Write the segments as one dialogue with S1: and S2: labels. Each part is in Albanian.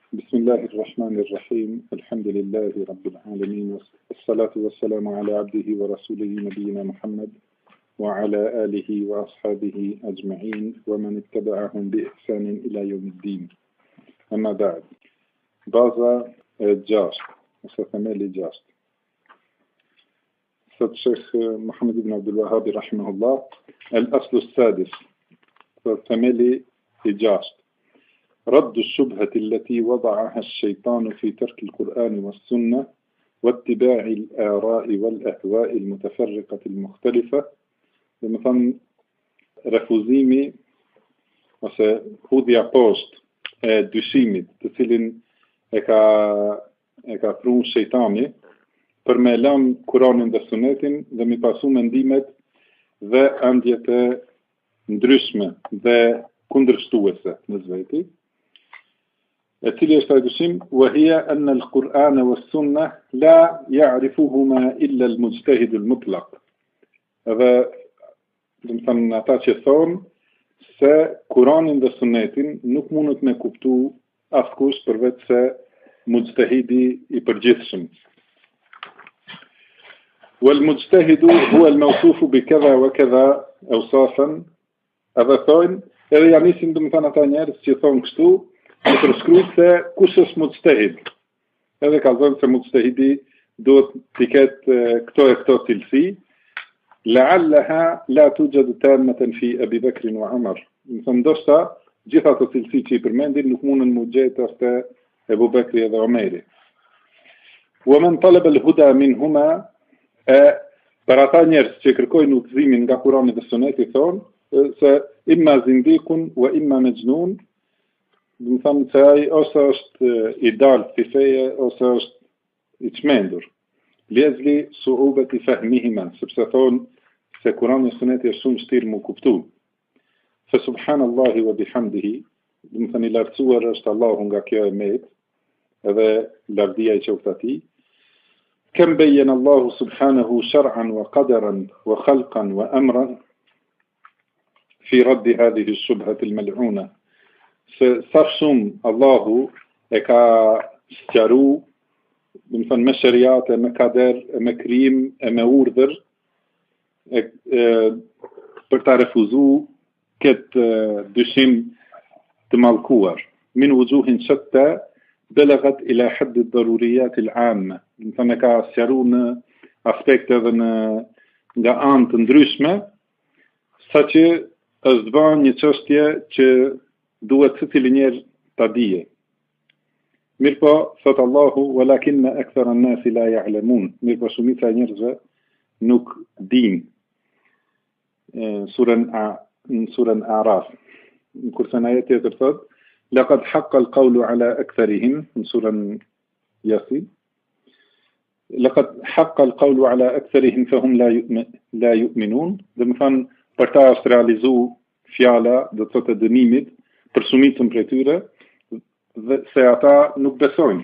S1: بسم الله الرحمن الرحيم. الحمد لله رب العالمين، والصلاة والسلام على عبده ورسوله نبينا محمد وعلى آله وأصحابه أجمعين ومن اتبعهم بإحسان إلى يوم الدين. أما بعد، baza e gjashtë, ose themeli I gjashtë. Thot Sheikh Muhammad ibn Abdul Wahhab rahimahullah, al-aslu as-sadis, thot themeli I gjashtë. رد الشبهة التي وضعها الشيطان في ترك القرآن والسنة واتباع الآراء والأهواء المتفرقة المختلفة. مثلا refuzimi ose hudhja poshtë e dyshimit të cilin e ka pru shejtani për me lënë Kur'anin dhe Sunetin dhe mi pasu mendimet dhe ëndjet e ndryshme dhe kundërshtuese në zveti. E cili është ai dyshim? وهي أن القرآن والسنة لا يعرفهما إلا المجتهد المطلق. Edhe do të thënë ata që thonë se Kur'anin dhe Sunetin nuk mundet me kuptu askush përveç se mujtahidi I përgjithshëm. والمجتهد هو الموصوف بكذا وكذا أوصافا. Edhe thonë, edhe janë nisin do të thënë ata njerëz që thonë kështu, në përshkruajt se kush është mujtahid. Edhe ka thënë se mujtahidi duhet të ketë këto e këto cilësi. لعلها لا توجد تامة في أبي بكر وعمر. Ndoshta gjitha ato cilësi që I përmendin nuk mundën mu gjetë as te Ebu Bekri dhe Omeri. ومن طلب الهدى منهما, për ata njerëz që kërkojnë udhëzimin nga Kurani dhe Suneti thonë se imma zindikun wa imma majnun. Do të thonë se ai ose është I dalë fi feje ose është I çmendur. Liezli su'ubati fahmihima, sepse thonë se Kurani dhe Suneti është shumë vështirë mu kuptu. Fa subhanallahi wa bihamdihi, do të thënë I lartësuar është Allahu nga kjo e met, edhe lavdia I qoftë atij. Kam bayyana Allahu subhanahu shar'an wa qadaran wa khalqan wa amran fi radd hadhihi ash-shubhati al-mal'una. Se sa shumë Allahu e ka sqaru, do të thënë me shariate, me kader, me krijim, me urdhër, për ta refuzu këtë dyshim të mallkuar. Min wujuhin shatta balagat ila hadd ad-daruriyat al-'amma. Do të thënë ka sqaru në aspekte dhe nga anë të ndryshme, saqë është bën një çështje që duhet secili njerëz ta dije. Mirpo, thot Allahu, walakinna akthara an-nasi la ya'lamun. Mirpo shumica e njerëzve nuk din. Surën A'raf. Kurse në ajet tjetër thot, laqad haqqa al-qawlu ala aktharihim, në surën Yasin. Laqad haqqa al-qawlu ala aktharihim fahum la yu'minun. Dhe më thënë, për ta është realizu fjala, do të thotë dënimit, për shumicën prej tyre, dhe se ata nuk besojnë.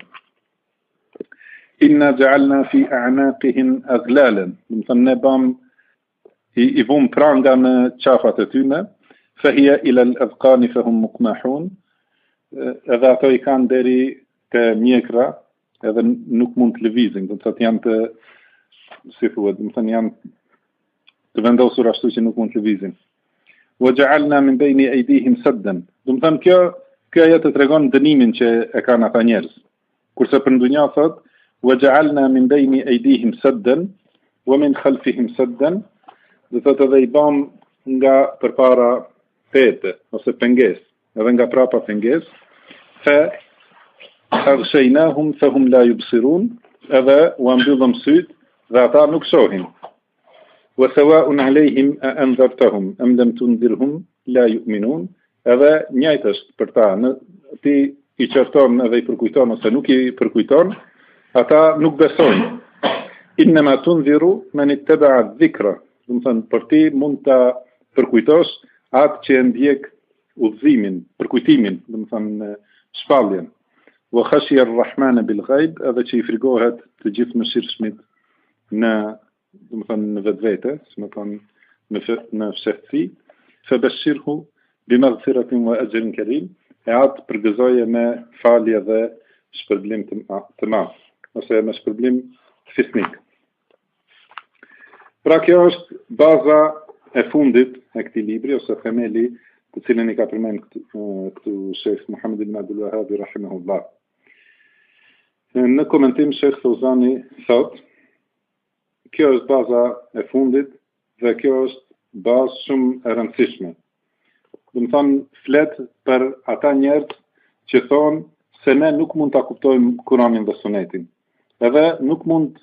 S1: Inna ja'alna fi a'naqihim aghlalan. Do të thënë ne bam I vum pranga në qafat e tyne, fa hiya ila al-adqani fahum muqmahun. Edhe ato I kanë deri te mjekra, edhe nuk mund të lëvizin, do të thotë janë të, si thuhet, do të thënë janë të vendosur ashtu që nuk mund të lëvizin. وجعلنا من بين أيديهم سدا. Do të thënë kjo ajo të tregon dënimin që e kanë ata njerëz. Kurse për ndonjë thot وجعلنا من بين أيديهم سدا ومن خلفهم سدا. Do thotë edhe I bëm nga përpara pete ose pengesë, edhe nga prapa pengesë. Fa aghshaynahum fahum la yubsirun. Edhe u mbyllëm syt dhe ata nuk shohin. وسواء عليهم أأنذرتهم أم لم تنذرهم لا يؤمنون. Edhe njëjtë është për ta, ti I qarton edhe I përkujton ose nuk I përkujton, ata nuk besojnë. Innama tunziru man ittaba'a adh-dhikra. Do të thënë për ti mund ta përkujtosh atë që e ndjek udhëzimin, përkujtimin, do të thënë shpalljen. Wa khashiya ar-rahmana bil ghaib, edhe që I frigohet të gjithë mëshirshmit në, do të thënë në vetvete, si më thonë në fshehtësi. Fabashshirhu bimaghfiratin wa ajrin karim. e atë përgëzoje me falje dhe shpërblim të madh, ose me shpërblim fisnik. Pra kjo është baza e fundit e këtij libri, ose themeli të cilën i ka përmend këtu Sheikh Muhammed ibn Abdul Wahhab rahimahullah. Në komentim Sheikh Fauzani thot, kjo është baza e fundit dhe kjo është bazë shumë e rëndësishme. Do të thonë flet për ata njerëz që thonë se ne nuk mund ta kuptojmë Kur'anin dhe Sunetin. Edhe nuk mund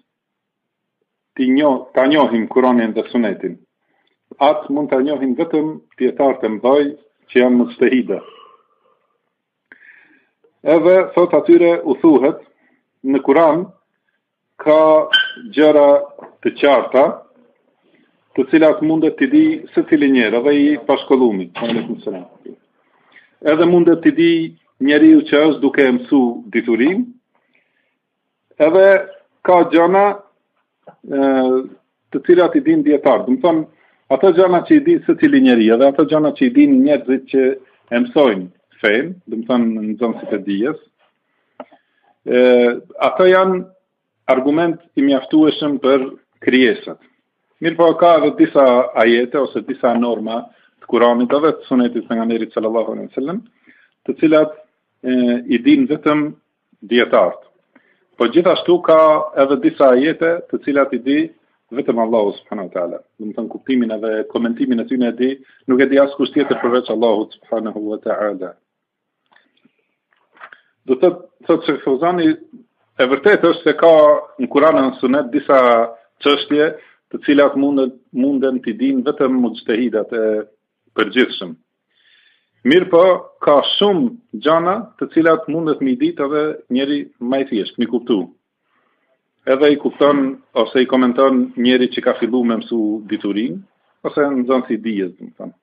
S1: ta njohim Kur'anin dhe Sunetin. Atë mund ta njohin vetëm dietarët e mëdhej që janë mujtahide. Edhe thot atyre u thuhet në Kur'an ka gjëra të qarta të cilat mundet t'i di secili njeri, edhe i pashkollumi. Edhe mundet t'i di njeriu që është duke mësu diturim, edhe ka gjëna të cilat i din dietar. Do të thonë, ato gjëna që i din secili njeri, edhe ato gjëna që i din njerëzit që e mësojnë fen, do të thonë nxënësit e dijes, ato janë argument i mjaftueshëm për krijesat. Mirë po ka edhe disa ajete ose disa norma të Kuranit edhe të Sunetit të pejgamberit sallallahu alaihi wasallam, të cilat i din vetëm dietarët. Po gjithashtu ka edhe disa ajete të cilat i di vetëm Allahu subhanahu wa taala. Do të thonë kuptimin edhe komentimin e tyre e di, nuk e di askush tjetër përveç Allahut subhanahu wa taala. Do të thotë se Fauzani e vërtetë është se ka në Kur'an dhe në Sunet disa çështje të cilat munden t'i din vetëm mujtahidat e përgjithshëm. Mirë po, ka shumë gjana të cilat mundet mi ditë edhe njeri më i thjeshtë, mi kuptu. Edhe i kupton ose i komenton njeri që ka fillu me mësu diturin, ose nxënësi dijes, do të thonë,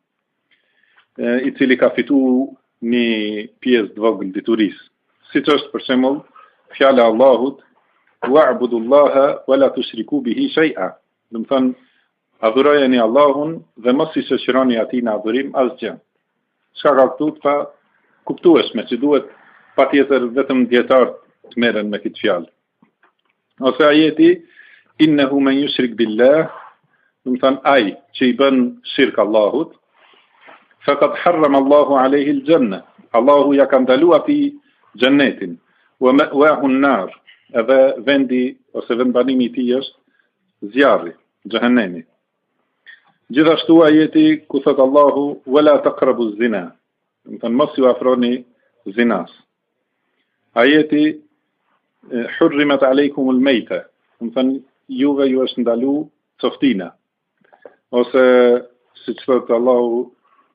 S1: i cili ka fitu një pjesë të vogël diturisë. Siç është për shembull fjala e Allahut, wa'budullaha wa la tushriku bihi shay'a. Do të thonë, adhurojeni Allahun dhe mos i shoqëroni atij në adhurim asgjë. Çka ka këtu pa kuptueshme, që duhet patjetër vetëm dietar të merren me këtë fjalë. Ose ajeti innehu men yushrik billah, do të thonë ai që i bën shirk Allahut, faqad harrama Allahu alayhi al-janna. Allahu ja ka ndaluar atij xhennetin, wa ma'wahu an-nar. Edhe vendi ose vendbanimi i tij është zjarri, xhehenemi. Gjithashtu ajeti ku thot Allahu wala taqrabu az-zina. Do të thonë mos ju afroni zinas. Ajeti hurrimat alaykum al-mayta. Do të thonë juve ju është ndalu coftina. Ose siç thot Allahu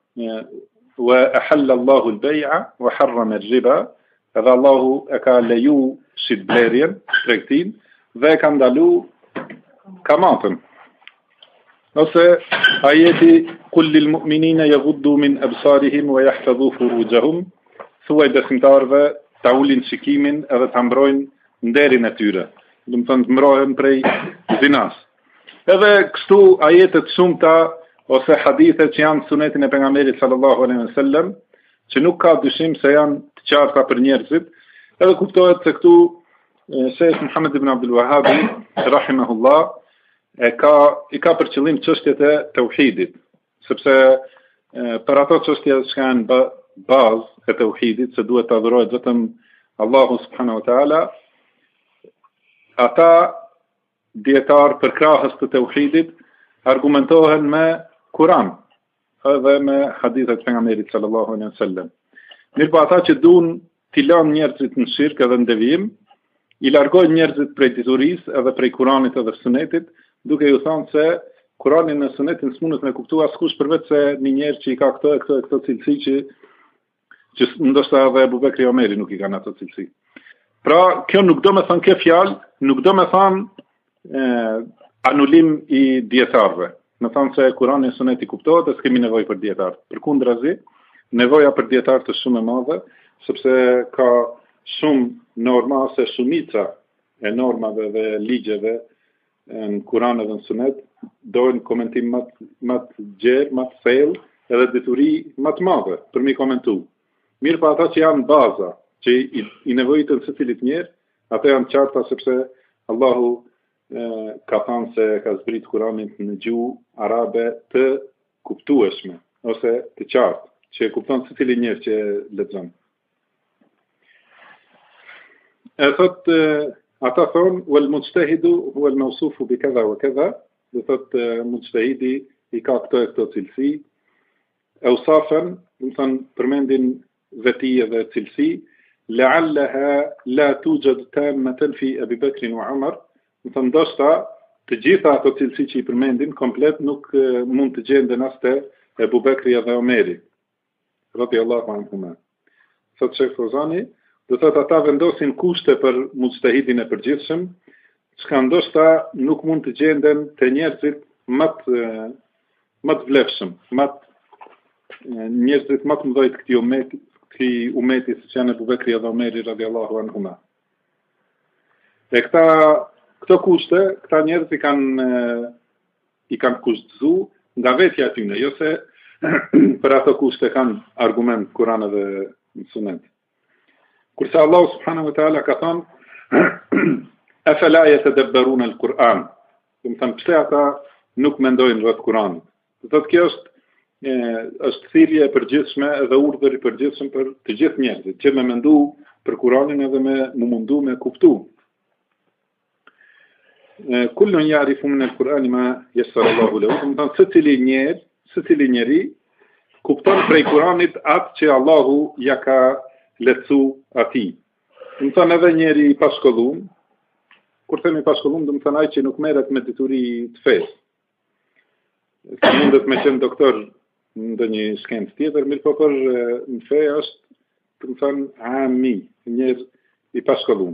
S1: wa ahalla Allahu al-bay'a wa harrama ar-riba. Edhe Allahu e ka leju shitblerjen, tregtin, dhe e ka ndalu kamatën. Ose ajeti kul lil mu'minina yaghuddu min absarihim wa yahfadhu furujahum, thuaj besimtarëve ta ulin shikimin edhe ta mbrojnë nderin e tyre. Do të thonë të mbrohen prej zinas. Edhe kështu ajetet shumëta ose hadithe që janë sunetin e pejgamberit sallallahu alaihi wasallam, që nuk ka dyshim se janë të qarta për njerëzit, edhe kuptohet se këtu Sheikh Muhammed ibn Abdul Wahhab rahimahullah i ka për qëllim çështjet e tauhidit, sepse për ato çështje që kanë bazë e tauhidit, se duhet të adhurohet vetëm Allahu subhanahu wa taala, ata dietar për krahës të tauhidit argumentohen me Kur'an edhe me hadithet pejgamberit sallallahu alaihi wasallam. Mirë po ata që duan t'i lanë njerëzit në shirk edhe në devijim, i largojnë njerëzit prej diturisë edhe prej Kuranit edhe Sunetit, duke ju thënë se Kuranin dhe Sunetin s'mundet me kuptu askush përveç se një njerëz që i ka këto cilësi që ndoshta edhe Abu Bekri Omeri nuk i kanë ato cilësi. Pra, kjo nuk do me thënë kjo fjalë, nuk do me thënë anulim i dietarëve. Me thënë se Kurani dhe Suneti kuptohet dhe s'kemi nevojë për dietar. Përkundrazi, nevoja për dietar të shumë e madhe, sepse ka shumë norma ose shumica e normave dhe ligjeve në Kur'an dhe në Sunet dojnë komentim më të gjerë, më të thellë, edhe deturi më të madhe për mi komentu. Mirë pa ata që janë baza, që i nevojitën së cilit njerë, ata janë qarta sepse Allahu ka thënë se ka zbrit Kur'anin në gjuhë arabe të kuptueshme, ose të qartë, që e kupton se cili njerë që lexon. E thot, ata thonë, wal mujtahidu huwa al mawsufu bi kadha wa kadha, do thot mujtahidi i ka këto cilësi, awsafan, do thon përmendin veti dhe cilësi, la'allaha la tujad tammatan fi Abi Bakr wa Umar, do thon ndoshta të gjitha ato cilësi që i përmendin komplet nuk mund të gjenden as te Abu Bakri dhe Omeri, radiyallahu anhuma. Thot Sheikh Fawzani, do thot ata vendosin kushte për mujtahidin e përgjithshëm, çka ndoshta nuk mund të gjenden te njerëzit më të vlefshëm, njerëzit më të mëdhenj këtij umeti siç janë Abu Bekri dhe Omeri radhiyallahu anhuma. E këto kushte, këta njerëz i kanë kushtzu nga vetja e tyre, jo se për ato kushte kanë argument Kur'an dhe Sunet. Kurse Allah subhanahu wa taala ka thënë afala yatadabbaruna al-Qur'an. Do të thënë pse ata nuk mendojnë rreth Kur'anit. Do thotë kjo është thirrje e përgjithshme dhe urdhër i përgjithshëm për të gjithë njerëzit, që me mendu për Kur'anin edhe me mundu me kuptu. Kullun ya'rifu min al-Qur'ani ma yassara Allahu lahu. Do të thonë secili njeri kupton prej Kur'anit atë që Allahu ja ka lecu atij. Do të thonë edhe njeri i pashkollum, kur themi pashkollum, do të thonë ai që nuk merret me dituri të fesë. Se mundet me qenë doktor në ndonjë shkencë tjetër, mirë po për në fe është, do të thonë, ami, njerëz i pashkollum.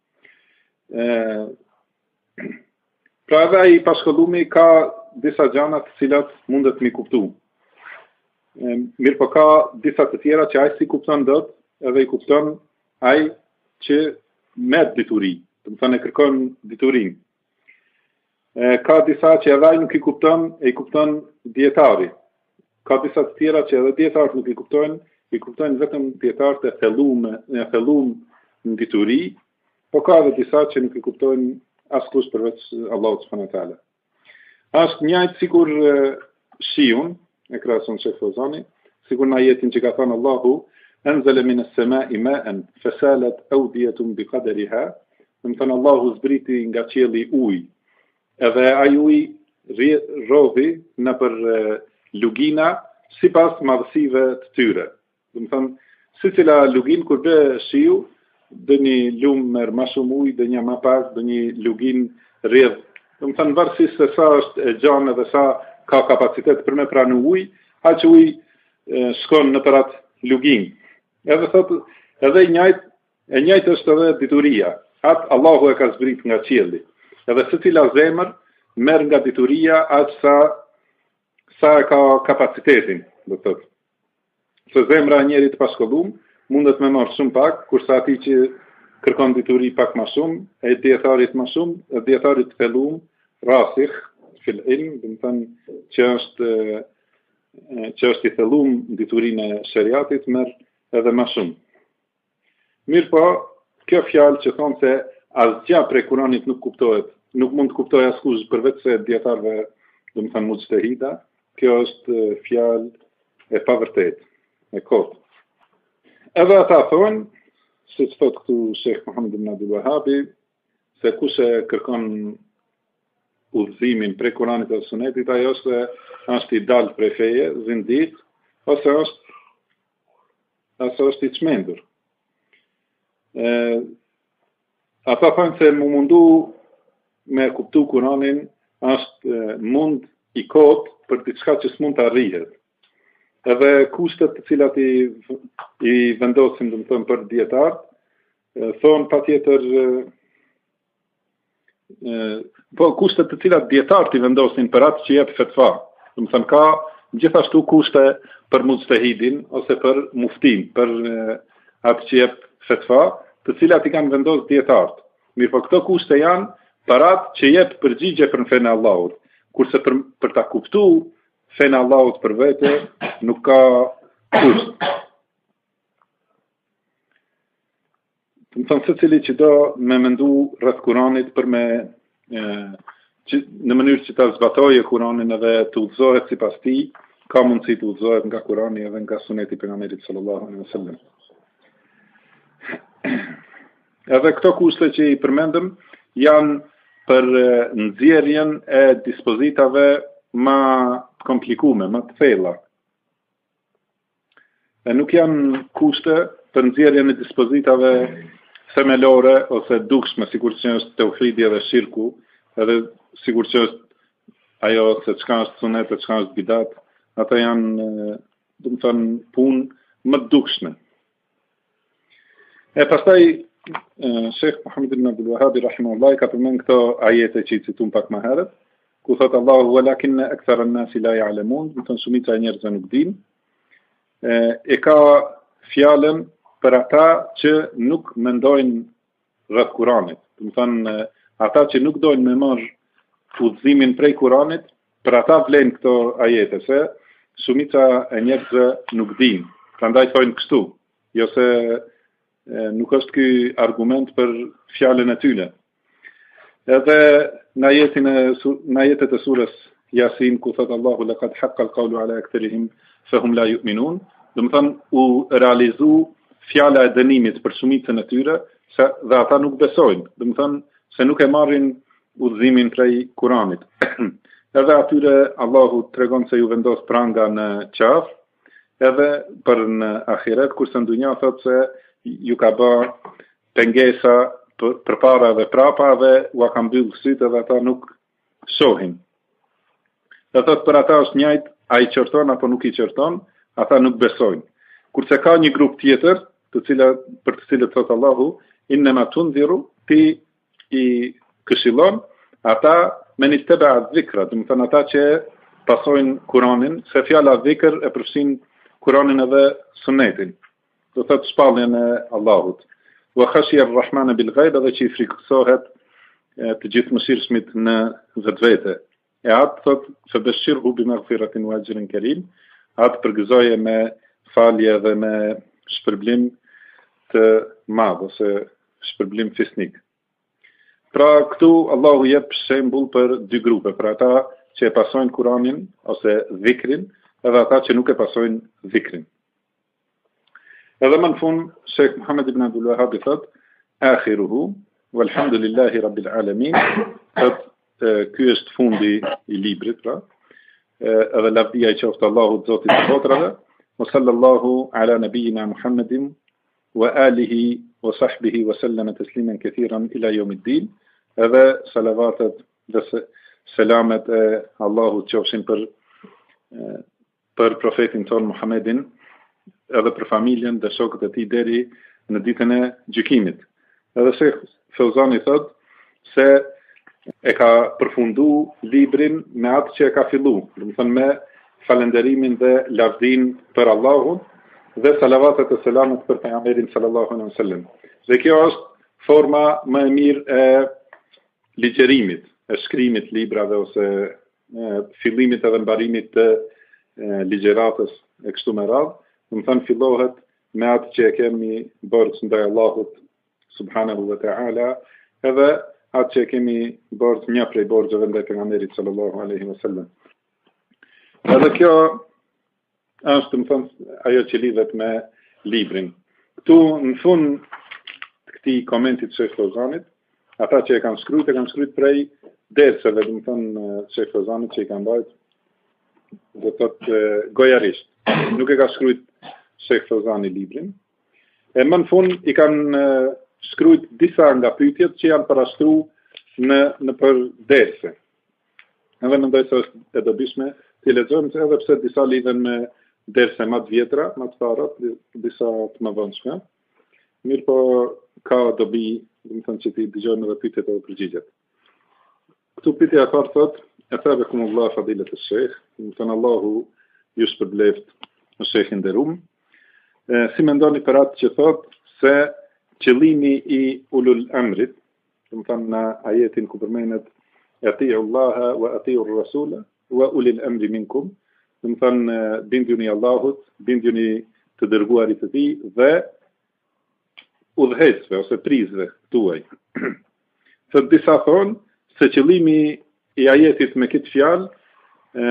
S1: Pra edhe ai i pashkollumi ka disa gjëra të cilat mundet mi kuptu. Mirë po ka disa të tjera që ai si kupton dot, edhe i kupton ai që merr dituri, do të thonë e kërkon diturinë. Ka disa që edhe ai nuk i kupton dietari. Ka disa të tjera që edhe dietarët nuk i kuptojnë vetëm dietarët e thellum në dituri, po ka edhe disa që nuk i kuptojnë askush përveç Allahut subhanahu wa taala. Është njëjtë sikur shiun, e krahason Sheikh Fawzani, sikur në ajetin që ka thënë Allahu anzala min as-sama'i ma'an fasalat awdiyatun biqadriha, do të thonë Allahu zbriti nga qielli ujë, edhe ai ujë rodhi në për lugina sipas madhësive të tyre. Do të thonë, secila lugin kur bë shiu, do një lumë merr më shumë ujë, do një më pak, do një lugin rrjedh. Do të thonë varësisht se sa është e gjanë dhe sa ka kapacitet për me pranu ujë, aq ujë shkon në për atë lugin. Edhe thotë, edhe e njëjtë është edhe dituria. Atë Allahu e ka zbrit nga qielli. Edhe secila zemër merr nga dituria aq sa e ka kapacitetin, do të thotë. Se zemra e njerit të pashkollum mundet me marrë shumë pak, kurse ati që kërkon dituri pak më shumë, e dietarit më shumë, e dietarit thellum, rasikh fil ilm, do të thënë që është i thellum diturinë e shariatit, merr edhe më shumë. Mirë po, kjo fjalë që thonë se asgjë prej Kuranit nuk kuptohet, nuk mund të kuptojë askush përveç se dietarëve, do të thënë mujtahida, kjo është fjalë e pavërtetë, e kotë. Edhe ata thonë, siç thot këtu Sheikh Muhammad ibn Abdul Wahhabi, se kush e kërkon udhëzimin prej Kuranit dhe Sunetit, ai është i dalë prej feje, zindik, ose është i çmendur. Ata thonë se mu mundu me kuptu Kuranin është mund i kotë për diçka që s'mund të arrihet. Edhe kushtet të cilat i vendosim, do të thënë, për dietarët, thonë patjetër po kushtet të cilat dietarët i vendosin për atë që jep fetva. Do të thënë, ka gjithashtu kushte për mujtahidin ose për muftin, për atë që jep fetva, të cilat i kanë vendosur dietarët. Mirë, po këto kushte janë për atë që jep përgjigje për fenë e Allahut. Kurse për ta kuptuar fenë e Allahut për vete nuk ka kusht. Të më thënë se cili që do me mendu rreth Kuranit për me në mënyrë që ta zbatoje Kuranin edhe të udhëzohet sipas tij, ka mundësi të udhëzohet nga Kurani edhe nga Suneti i pejgamberit sallallahu alaihi wasallam. Edhe këto kushte që i përmendëm janë për nxjerrjen e dispozitave më komplikume, më të thella. E nuk janë kushte për nxjerrjen e dispozitave themelore ose dukshme, sikur që është tauhidi edhe shirku, edhe sikur që është ajo se çka është sunet e çka është bidat, ata janë, do të thënë, punë më të dukshme. E pastaj Sheikh Muhammed ibn Abdul Wahhab rahimahullah ka përmend këto ajete që i citum pak më herët, ku thot Allahu walakin akthara an-nasi la ya'lamun, do të thënë shumica e njerëzve nuk dinë. E ka fjalën për ata që nuk mendojnë rreth Kuranit. Do të thënë ata që nuk dojnë me marr udhëzimin prej Kuranit, për ata vlen këto ajete, se shumica e njerëzve nuk dinë. Prandaj thonë kështu, jo se nuk është ky argument për fjalën e tyre. Edhe në ajetet e surës Yasin ku thot Allahu laqad haqqa al-qawlu ala aktharihim fahum la yu'minun, do të thënë u realizu fjala e dënimit për shumicën e tyre, se dhe ata nuk besojnë, do të thënë se nuk e marrin udhëzimin prej Kuranit. Edhe atyre Allahu tregon se ju vendos pranga në qafë, edhe për në ahiret, kurse në dunja thot se ju ka bë pengesa përpara dhe prapa dhe u ka mbyll sytë dhe ata nuk shohin. Dhe thot për ata është njëjtë, a i qërton apo nuk i qërton, ata nuk besojnë. Kurse ka një grup tjetër, për të cilët thot Allahu, innema tundhiru, ti i këshillon, ata me një të beat dhikra, dhe më thënë ata që pasojnë Kuranin, se fjala dhikr e përfshin Kuranin edhe Sunetin. Do thot shpalljen e Allahut. Wa khashiya ar-Rahman bil ghaib, edhe që i frikësohet të gjithëmshirshmit në vetvete. E atë thot se beshirhu bi maghfiratin wa ajrin karim, atë përgëzoje me falje dhe me shpërblim të madh ose shpërblim fisnik. Pra këtu Allahu jep shembull për dy grupe, për ata që e pasojnë Kuranin ose dhikrin, edhe ata që nuk e pasojnë dhikrin. Edhe më në fund, Sheikh Muhammed ibn Abdul Wahhab thot, akhiruhu, walhamdulillahi rabbil alamin, thot, ky është fundi i librit, pra, edhe lavdia i qoftë Allahut Zotit të botrave, wa sallallahu ala nabiyina Muhammedin, wa alihi, wa sahbihi, wa sallama tasliman kathiran ila yawmiddin, edhe salavatet dhe selamet e Allahut qofshin për profetin ton Muhammedin, edhe për familjen dhe shokët e tij deri në ditën e gjykimit. Edhe Sheikh Fauzani thot se e ka përfundu librin me atë që e ka fillu, do të thënë me falenderimin dhe lavdin për Allahun dhe salavatet e selamet për pejgamberin sallallahu alaihi wasallam. Dhe kjo është forma më e mirë e ligjerimit, e shkrimit librave ose fillimit edhe mbarimit të ligjeratës e kështu me radhë. Do të thënë fillohet me atë që e kemi bërë ndaj Allahut subhanahu wa ta'ala, edhe atë që e kemi bërë një prej borxheve ndaj pejgamberit sallallahu alaihi wasallam. Edhe kjo është, më thënë, ajo që lidhet me librin. Këtu në fund të këtij komentit Sheikh Fauzanit, ata që e kanë shkruajt prej derseve, do të thënë Sheikh Fauzanit që i kanë bërë, do të thotë gojarisht. Nuk e ka shkruajt Sheikh Fauzani librin. E më në fund i kanë shkruajt disa nga pyetjet që janë parashtruar në për derse. Edhe mendoj se është e dobishme të lexojmë, edhe pse disa lidhen me derse më të vjetra, më të para, disa të mëdhenshme. Mirë po ka dobi, do të thënë që ti dëgjojmë edhe pyetjet edhe përgjigjet. Këtu pyetja e parë thotë, athabekumullah fadilet e Sheikh, do të thënë Allahu ju shpërbleft në Sheikhin nderuar. Si mendoni për atë që thotë se qëllimi i ulul amrit, do të thënë në ajetin ku përmendet ati'u Allaha wa ati'u ar-rasula wa ulil amri minkum, do të thënë binduni Allahut, binduni të dërguarit të tij dhe udhëheqësve ose prizve tuaj. Thot disa thonë se qëllimi i ajetit me këtë fjalë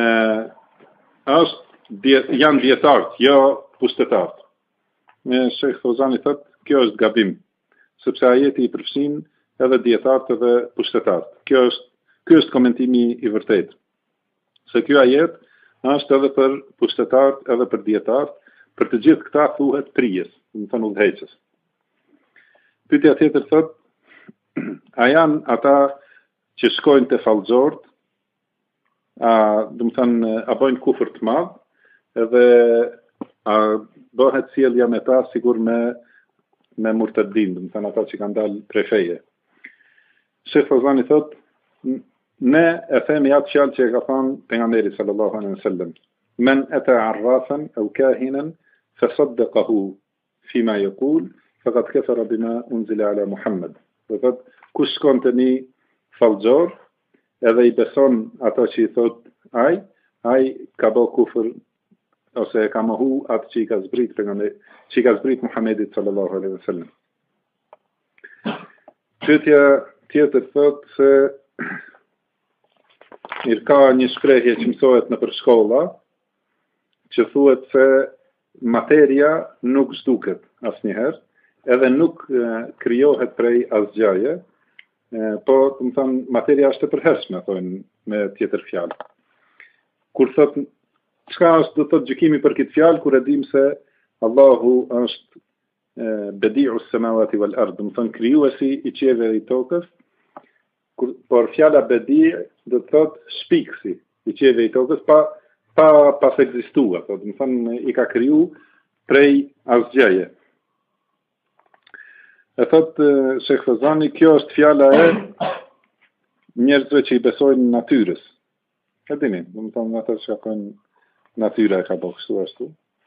S1: janë dietarët, jo pushtetarët. Shekh Fozani thot kjo është gabim, sepse ajeti i përfshin edhe dietarët edhe pushtetarët. Ky është komentimi i vërtetë. Se ky ajet është edhe për pushtetarët edhe për dietarët, për të gjithë këta thuhet prijes, do të thonë udhëheqës. Pyetja tjetër thot, a janë ata që shkojnë te fallxhort, do të thonë a bojnë kufër të madh, edhe a bëhet sjellja me ta sigur me murtadin, do të thonë ata që kanë dalë prej feje. Shekh Fozani thot, ne e themi atë fjalë që e ka thënë pejgamberi sallallahu alaihi wasallam, men ata arrafan aw kahinan fasaddaqahu fima yaqul faqad kafara bima unzila ala Muhammad. Do thot, kush shkon te një fallxhor edhe i beson ato që i thot ai ka bë kufër ose ka mohu atë që i ka zbrit pejgamberi, që i ka zbrit Muhammedit sallallahu alaihi wasallam. Pyetja tjetër thot se ka një shprehje që mësohet në për shkolla, që thuhet se materia nuk zhduket asnjëherë, edhe nuk krijohet prej asgjëje, po, do të thonë, materia është e përhershme, thonë me tjetër fjalë. Kur thot, çka është do të thotë gjykimi për këtë fjalë, kur e dim se Allahu është bedi'us samawati wal ard, do të thonë krijuesi i qiellit dhe i tokës, por fjala bedi' do të thotë shpikësi i qiellit dhe i tokës pas ekzistuar, do të thonë i ka kriju prej asgjëje. E thot Shekh Fozani, kjo është fjala e njerëzve që i besojnë natyrës. E dini, do të thonë ata që kanë natyra e ka bërë kështu ashtu.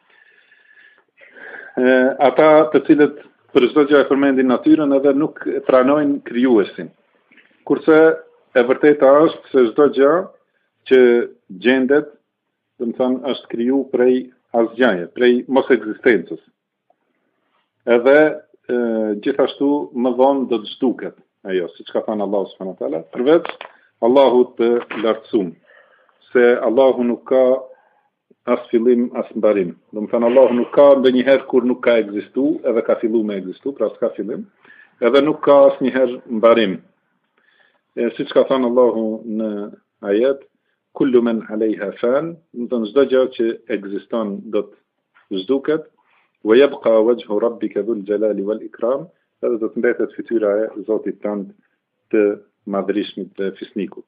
S1: Ata të cilët për çdo gjë e përmendin natyrën edhe nuk pranojnë krijuesin. Kurse e vërteta është se çdo gjë që gjendet, do të thonë është kriju prej asgjëje, prej mos ekzistencës. Edhe gjithashtu më vonë do të zhduket ajo, siç ka thënë Allahu subhanahu wa taala, përveç Allahut të lartësuar, se Allahu nuk ka as fillim as mbarim. Do të thënë Allahu nuk ka ndonjëherë kur nuk ka ekzistuar, edhe ka filluar me ekzistuar, pra s'ka fillim, edhe nuk ka asnjëherë mbarim. Siç ka thënë Allahu në ajet, kullu men alejha fan, do të thonë çdo gjë që ekziston do të zhduket, wa yabqa wajhu rabbika dhul jalali wal ikram, edhe do të mbetet fytyra e Zotit tënd të madhërisht të fisnikut.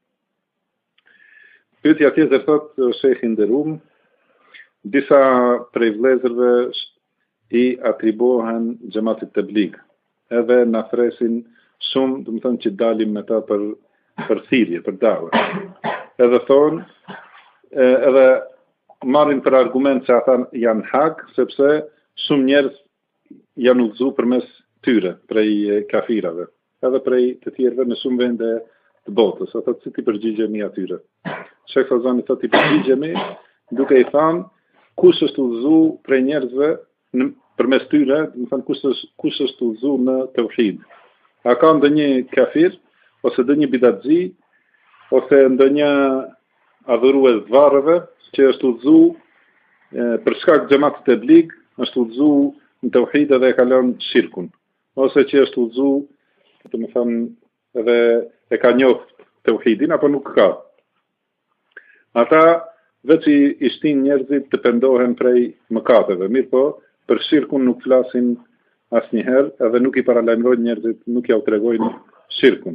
S1: Pyetja tjetër thot Shekhi nderuar, disa prej vëllezërve i atribuohen xhamatit tabligh, edhe na thresin shumë, do të thonë që dalim me ta për thirrje, për da'wa. Edhe thonë, edhe marrin për argument se ata janë hak, sepse shumë njerëz janë udhëzuar përmes tyre, prej kafirave, edhe prej të tjerëve në shumë vende të botës. Ata si ti përgjigjemi atyre. Shekh Fozani thotë i përgjigjemi duke i thënë kush është udhëzuar prej njerëzve përmes tyre, do të thonë kush është udhëzuar në tauhid. A ka ndonjë kafir ose ndonjë bidatxhi ose ndonjë adhurues të varreve që është udhëzuar për shkak të xhamatit të tabligh, është udhëzuar në tauhid dhe e ka lënë shirkun, ose që është udhëzuar, do të thonë, edhe e ka njohur tauhidin apo nuk ka. Ata veç i shtin njerëzit të pendohen prej mëkateve, mirë po, për shirkun nuk flasin asnjëherë, edhe nuk i paralajmërojnë njerëzit, nuk ja u tregojnë shirkun.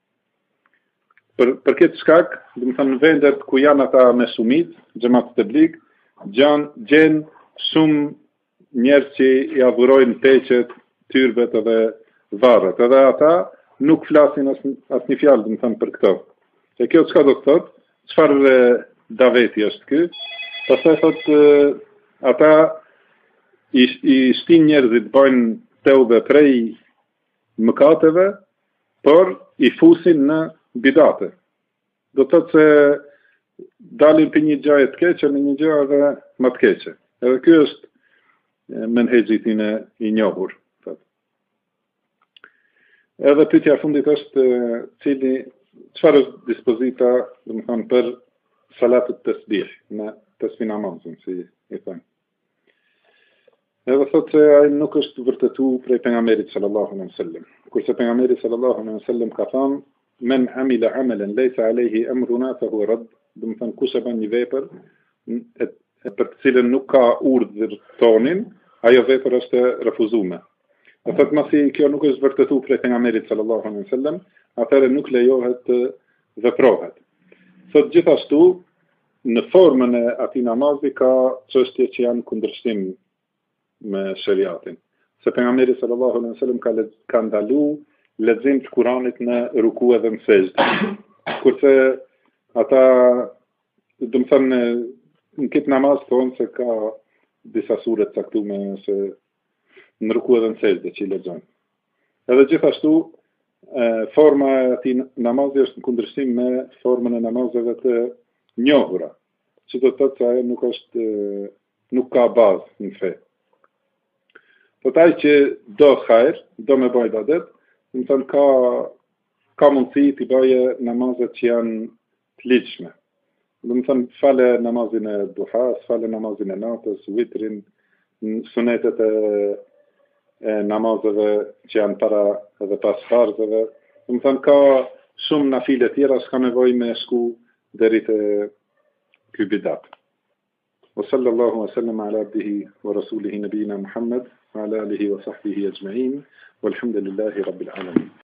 S1: Për këtë shkak, do të thonë në vendet ku janë ata me sumit, xhamat të tabligh, gjen shumë njerëz që i adhurojnë teqet, tyrbet edhe varret. Edhe ata nuk flasin asnjë fjalë, do të thonë për këto. E kjo çka do të thotë? Çfarë daveti është ky? Pastaj thotë ata i shtin njerëzit bëjnë teube prej mëkateve, por i fusin në bidate. Do të thotë se dalin për një gjë të keqe në një gjë edhe më të keqe. Edhe ky është menhexhi i njohur. Edhe pyetja e fundit është çfarë është dispozita, domethënë për salatut tasbih, në tasbih namazin, si i thënë. Edhe thotë se ai nuk është vërtetu prej pejgamberit sallallahu alaihi wasallam. Kurse pejgamberi sallallahu alaihi wasallam ka thënë men amila amalan laysa alayhi amruna fa huwa radd, domethënë kush e bën një vepër për të cilën nuk ka urdhër tonin, ajo vepër është e refuzuar. Do thotë masi kjo nuk është vërtetu prej pejgamberit sallallahu alaihi wasallam, atëherë nuk lejohet të veprohet. Thotë gjithashtu në formën e atij namazi ka çështje që janë kundërshtim me shariatin. Se pejgamberi sallallahu alaihi wasallam ka ndaluar lexim të Kuranit në ruku edhe në sejdë. Kurse ata, do të thënë, në këtë namaz thonë se ka disa sure të caktuara se në ruku edhe në sejdë që i lexojnë. Edhe gjithashtu forma e atij namazi është në kundërshtim me formën e namazeve të njohura, që do të thotë se ajo nuk ka bazë në fe. Po taj që do hajr, do me bëj ibadet, do të thënë ka mundësi të bëje namazet që janë të ligjshme. Do të thënë fale namazin e duhas, fale namazin e natës, vitrin, sunetet e namazeve që janë para edhe pas farzeve. Do të thënë ka shumë nafile tjera, s'ka nevojë me shku deri te ky bidat. وصلى الله وسلم على عبده ورسوله نبينا محمد وعلى آله وصحبه أجمعين والحمد لله رب العالمين.